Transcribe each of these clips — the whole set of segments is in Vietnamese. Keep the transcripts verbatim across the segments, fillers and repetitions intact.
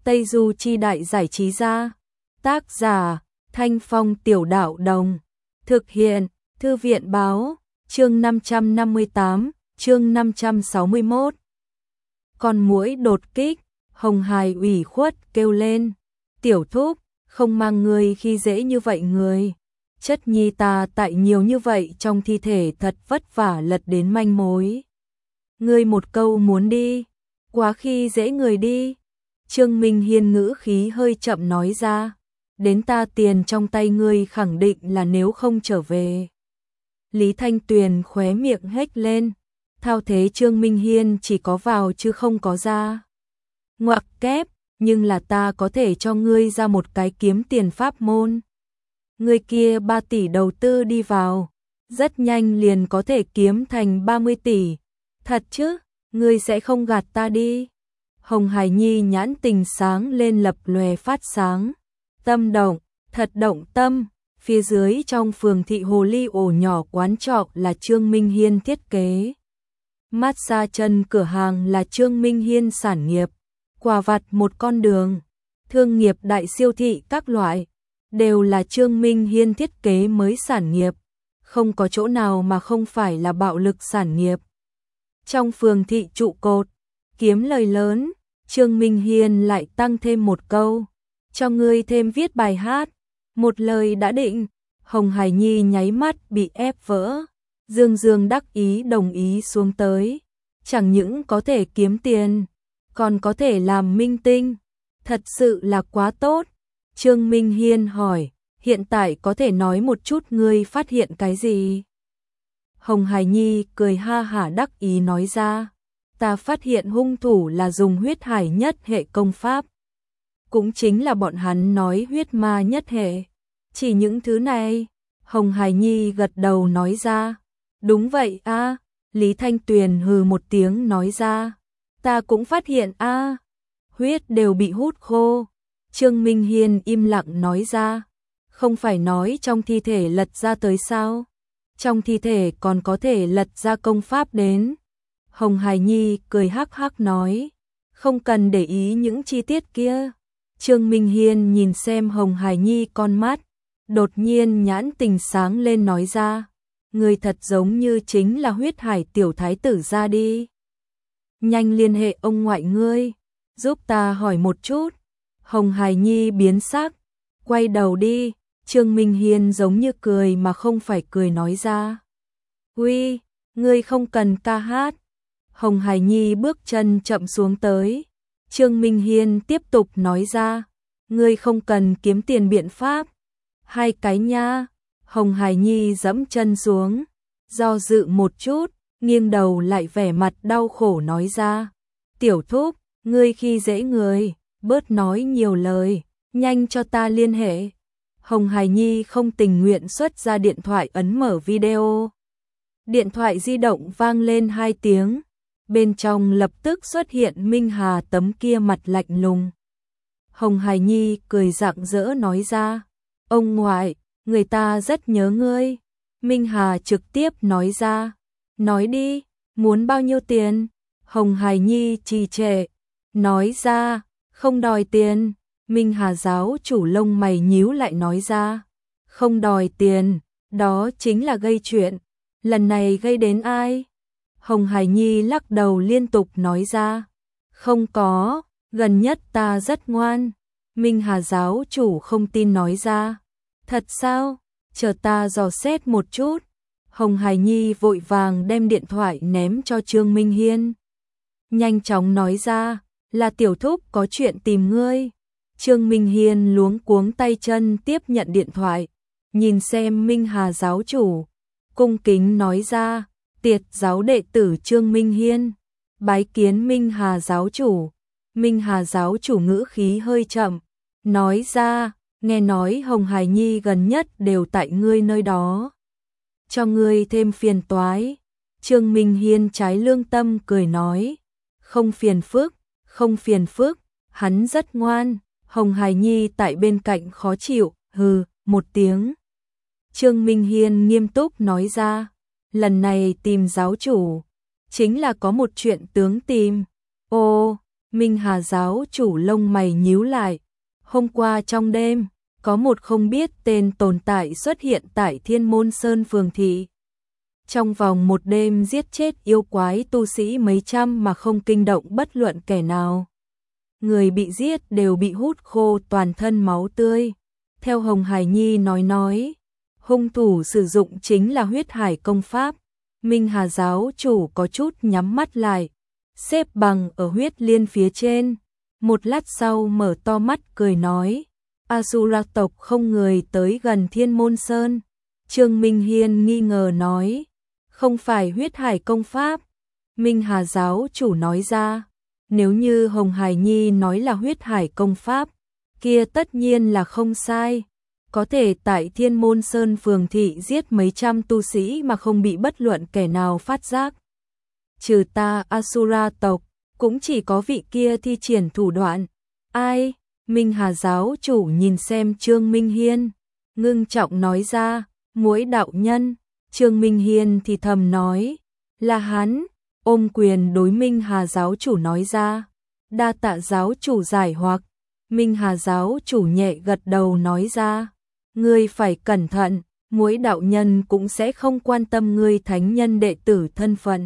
Tây Du Chi Đại Giải Trí Gia. Tác giả Thanh Phong Tiểu Đạo Đồng. Thực hiện Thư viện Báo. Chương năm trăm năm mươi tám, chương năm trăm sáu mươi mốt. Con muỗi đột kích, Hồng Hải ủy khuất kêu lên. Tiểu thúc, không mang người khi dễ như vậy người. Chất nhi ta tại nhiều như vậy trong thi thể thật vất vả lật đến manh mối. Ngươi một câu muốn đi, quá khi dễ người đi. Trương Minh Hiên ngữ khí hơi chậm nói ra. Đến ta tiền trong tay ngươi khẳng định là nếu không trở về. Lý Thanh Tuyền khóe miệng hếch lên. Thao thế Trương Minh Hiên chỉ có vào chứ không có ra. Ngoặc kép, nhưng là ta có thể cho ngươi ra một cái kiếm tiền pháp môn. Người kia ba tỷ đầu tư đi vào, rất nhanh liền có thể kiếm thành ba mươi tỷ. Thật chứ, ngươi sẽ không gạt ta đi. Hồng Hải Nhi nhãn tình sáng lên lập lòe phát sáng. Tâm động, thật động tâm. Phía dưới trong phường thị Hồ Ly ổ nhỏ quán trọ là Trương Minh Hiên thiết kế. Massage chân cửa hàng là Trương Minh Hiên sản nghiệp. Quà vặt một con đường. Thương nghiệp đại siêu thị các loại. Đều là Trương Minh Hiên thiết kế mới sản nghiệp. Không có chỗ nào mà không phải là bạo lực sản nghiệp. Trong phường thị trụ cột, kiếm lời lớn, Trương Minh Hiên lại tăng thêm một câu. Cho ngươi thêm viết bài hát. Một lời đã định. Hồng Hải Nhi nháy mắt bị ép vỡ. Dương Dương đắc ý đồng ý xuống tới. Chẳng những có thể kiếm tiền, còn có thể làm minh tinh. Thật sự là quá tốt. Trương Minh Hiên hỏi, hiện tại có thể nói một chút ngươi phát hiện cái gì? Hồng Hải Nhi cười ha hả đắc ý nói ra. Ta phát hiện hung thủ là dùng huyết hải nhất hệ công pháp. Cũng chính là bọn hắn nói huyết ma nhất hệ. Chỉ những thứ này. Hồng Hải Nhi gật đầu nói ra. Đúng vậy a. Lý Thanh Tuyền hừ một tiếng nói ra. Ta cũng phát hiện a. Huyết đều bị hút khô. Trương Minh Hiên im lặng nói ra. Không phải nói trong thi thể lật ra tới sao? Trong thi thể còn có thể lật ra công pháp đến. Hồng Hải Nhi cười hắc hắc nói. Không cần để ý những chi tiết kia. Trương Minh Hiên nhìn xem Hồng Hải Nhi con mắt. Đột nhiên nhãn tình sáng lên nói ra. Người thật giống như chính là huyết hải tiểu thái tử ra đi. Nhanh liên hệ ông ngoại ngươi. Giúp ta hỏi một chút. Hồng Hải Nhi biến sắc. Quay đầu đi. Trương Minh Hiên giống như cười mà không phải cười nói ra. Uy, ngươi không cần ca hát. Hồng Hải Nhi bước chân chậm xuống tới. Trương Minh Hiên tiếp tục nói ra. Ngươi không cần kiếm tiền biện pháp. Hai cái nha. Hồng Hải Nhi dẫm chân xuống. Do dự một chút, nghiêng đầu lại vẻ mặt đau khổ nói ra. Tiểu thúc, ngươi khi dễ người, bớt nói nhiều lời, nhanh cho ta liên hệ. Hồng Hải Nhi không tình nguyện xuất ra điện thoại ấn mở video. Điện thoại di động vang lên hai tiếng. Bên trong lập tức xuất hiện Minh Hà tấm kia mặt lạnh lùng. Hồng Hải Nhi cười rạng rỡ nói ra. Ông ngoại, người ta rất nhớ ngươi. Minh Hà trực tiếp nói ra. Nói đi, muốn bao nhiêu tiền? Hồng Hải Nhi trì trệ. Nói ra, không đòi tiền. Minh Hà giáo chủ lông mày nhíu lại nói ra. Không đòi tiền, đó chính là gây chuyện. Lần này gây đến ai? Hồng Hải Nhi lắc đầu liên tục nói ra. Không có, gần nhất ta rất ngoan. Minh Hà giáo chủ không tin nói ra. Thật sao? Chờ ta dò xét một chút. Hồng Hải Nhi vội vàng đem điện thoại ném cho Trương Minh Hiên. Nhanh chóng nói ra, là tiểu thúc có chuyện tìm ngươi. Trương Minh Hiên luống cuống tay chân tiếp nhận điện thoại. Nhìn xem Minh Hà giáo chủ. Cung kính nói ra, tiệt giáo đệ tử Trương Minh Hiên. Bái kiến Minh Hà giáo chủ. Minh Hà giáo chủ ngữ khí hơi chậm. Nói ra, nghe nói Hồng Hải Nhi gần nhất đều tại ngươi nơi đó. Cho ngươi thêm phiền toái. Trương Minh Hiên trái lương tâm cười nói. Không phiền phức, không phiền phức, hắn rất ngoan. Hồng Hải Nhi tại bên cạnh khó chịu, hừ, một tiếng. Trương Minh Hiên nghiêm túc nói ra. Lần này tìm giáo chủ, chính là có một chuyện tướng tìm. Ồ, Minh Hà giáo chủ lông mày nhíu lại. Hôm qua trong đêm, có một không biết tên tồn tại xuất hiện tại Thiên Môn Sơn phường thị. Trong vòng một đêm giết chết yêu quái tu sĩ mấy trăm mà không kinh động bất luận kẻ nào. Người bị giết đều bị hút khô toàn thân máu tươi. Theo Hồng Hải Nhi nói nói, hung thủ sử dụng chính là huyết hải công pháp. Minh Hà giáo chủ có chút nhắm mắt lại, xếp bằng ở huyết liên phía trên. Một lát sau mở to mắt cười nói, Asura tộc không người tới gần Thiên Môn Sơn. Trương Minh Hiên nghi ngờ nói, không phải huyết hải công pháp. Minh Hà giáo chủ nói ra, nếu như Hồng Hải Nhi nói là huyết hải công pháp, kia tất nhiên là không sai. Có thể tại Thiên Môn Sơn phường thị giết mấy trăm tu sĩ mà không bị bất luận kẻ nào phát giác. Trừ ta Asura tộc, cũng chỉ có vị kia thi triển thủ đoạn. Ai? Minh Hà giáo chủ nhìn xem Trương Minh Hiên, ngưng trọng nói ra, Muỗi đạo nhân. Trương Minh Hiên thì thầm nói, là hắn. Ôm quyền đối Minh Hà giáo chủ nói ra, đa tạ giáo chủ giải hoặc. Minh Hà giáo chủ nhẹ gật đầu nói ra, ngươi phải cẩn thận, Muỗi đạo nhân cũng sẽ không quan tâm ngươi thánh nhân đệ tử thân phận.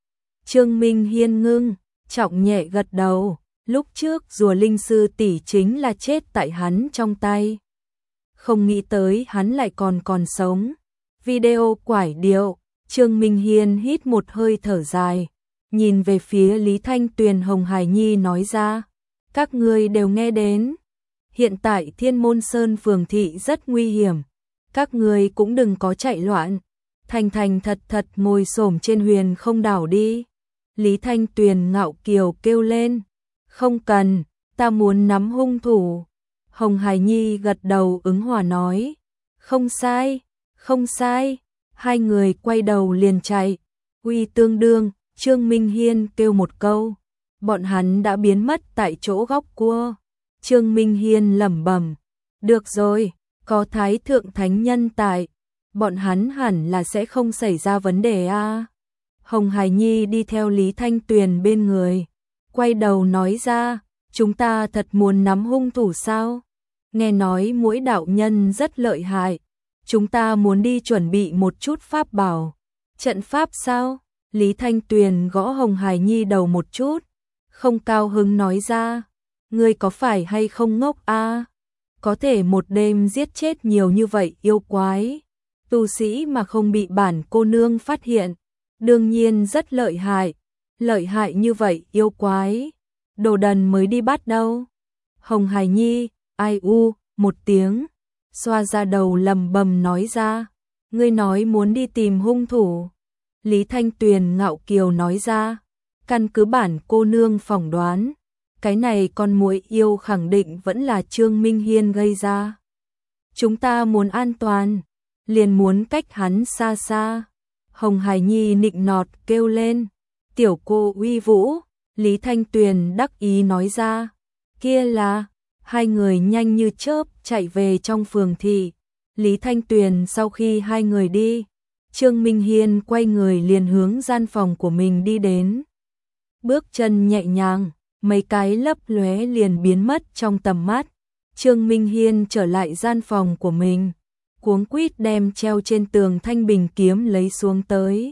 Trương Minh Hiên ngưng trọng nhẹ gật đầu, lúc trước rùa linh sư tỷ chính là chết tại hắn trong tay. Không nghĩ tới hắn lại còn còn sống. Video quải điệu, Trương Minh Hiên hít một hơi thở dài, nhìn về phía Lý Thanh Tuyền Hồng Hải Nhi nói ra, các ngươi đều nghe đến. Hiện tại Thiên Môn Sơn phường thị rất nguy hiểm, các ngươi cũng đừng có chạy loạn, thành thành thật thật ngồi xổm trên huyền không đảo đi. Lý Thanh Tuyền ngạo kiều kêu lên, không cần, ta muốn nắm hung thủ. Hồng Hải Nhi gật đầu ứng hòa nói, không sai, không sai. Hai người quay đầu liền chạy. Uy tương đương, Trương Minh Hiên kêu một câu, bọn hắn đã biến mất tại chỗ góc cua. Trương Minh Hiên lẩm bẩm, được rồi, có Thái Thượng Thánh Nhân tại, bọn hắn hẳn là sẽ không xảy ra vấn đề a. À. Hồng Hải Nhi đi theo Lý Thanh Tuyền bên người, quay đầu nói ra, chúng ta thật muốn nắm hung thủ sao? Nghe nói Muỗi đạo nhân rất lợi hại, chúng ta muốn đi chuẩn bị một chút pháp bảo. Trận pháp sao? Lý Thanh Tuyền gõ Hồng Hải Nhi đầu một chút, không cao hứng nói ra, ngươi có phải hay không ngốc a? À? Có thể một đêm giết chết nhiều như vậy yêu quái, tu sĩ mà không bị bản cô nương phát hiện, đương nhiên rất lợi hại. Lợi hại như vậy yêu quái, đồ đần mới đi bắt đâu. Hồng Hải Nhi, ai u, một tiếng, xoa ra đầu lầm bầm nói ra, ngươi nói muốn đi tìm hung thủ. Lý Thanh Tuyền ngạo kiều nói ra, căn cứ bản cô nương phỏng đoán, cái này con muỗi yêu khẳng định vẫn là Trương Minh Hiên gây ra. Chúng ta muốn an toàn, liền muốn cách hắn xa xa. Hồng Hải Nhi nịnh nọt kêu lên, tiểu cô uy vũ. Lý Thanh Tuyền đắc ý nói ra, kia là. Hai người nhanh như chớp chạy về trong phường thị. Lý Thanh Tuyền sau khi hai người đi, Trương Minh Hiên quay người liền hướng gian phòng của mình đi đến. Bước chân nhẹ nhàng, mấy cái lấp lóe liền biến mất trong tầm mắt. Trương Minh Hiên trở lại gian phòng của mình, cuống quýt đem treo trên tường thanh bình kiếm lấy xuống tới,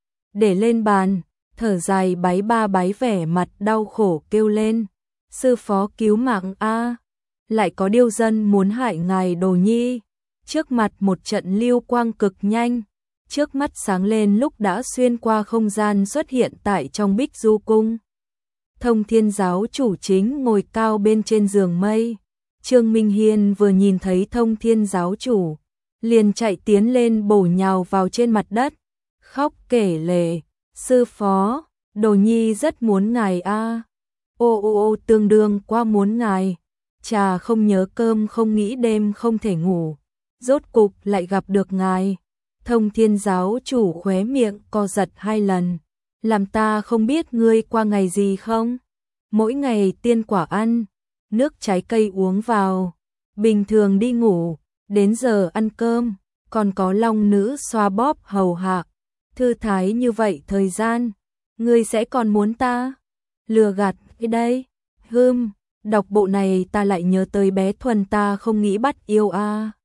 để lên bàn, thở dài bái ba bái vẻ mặt đau khổ kêu lên, sư phó cứu mạng a, lại có điêu dân muốn hại ngài Đồ Nhi. Trước mặt một trận lưu quang cực nhanh, trước mắt sáng lên lúc đã xuyên qua không gian xuất hiện tại trong Bích Du cung. Thông Thiên giáo chủ chính ngồi cao bên trên giường mây. Trương Minh Hiên vừa nhìn thấy Thông Thiên giáo chủ, liền chạy tiến lên bổ nhào vào trên mặt đất, khóc kể lể, sư phó, Đồ Nhi rất muốn ngài a. Ô ô ô tương đương quá muốn ngài, trà không nhớ cơm không nghĩ đêm không thể ngủ, rốt cục lại gặp được ngài. Thông Thiên giáo chủ khóe miệng co giật hai lần, làm ta không biết ngươi qua ngày gì không? Mỗi ngày tiên quả ăn, nước trái cây uống vào, bình thường đi ngủ, đến giờ ăn cơm, còn có long nữ xoa bóp hầu hạ, thư thái như vậy thời gian, ngươi sẽ còn muốn ta lừa gạt cái đây? Hưm, đọc bộ này ta lại nhớ tới bé Thuần ta không nghĩ bắt yêu a.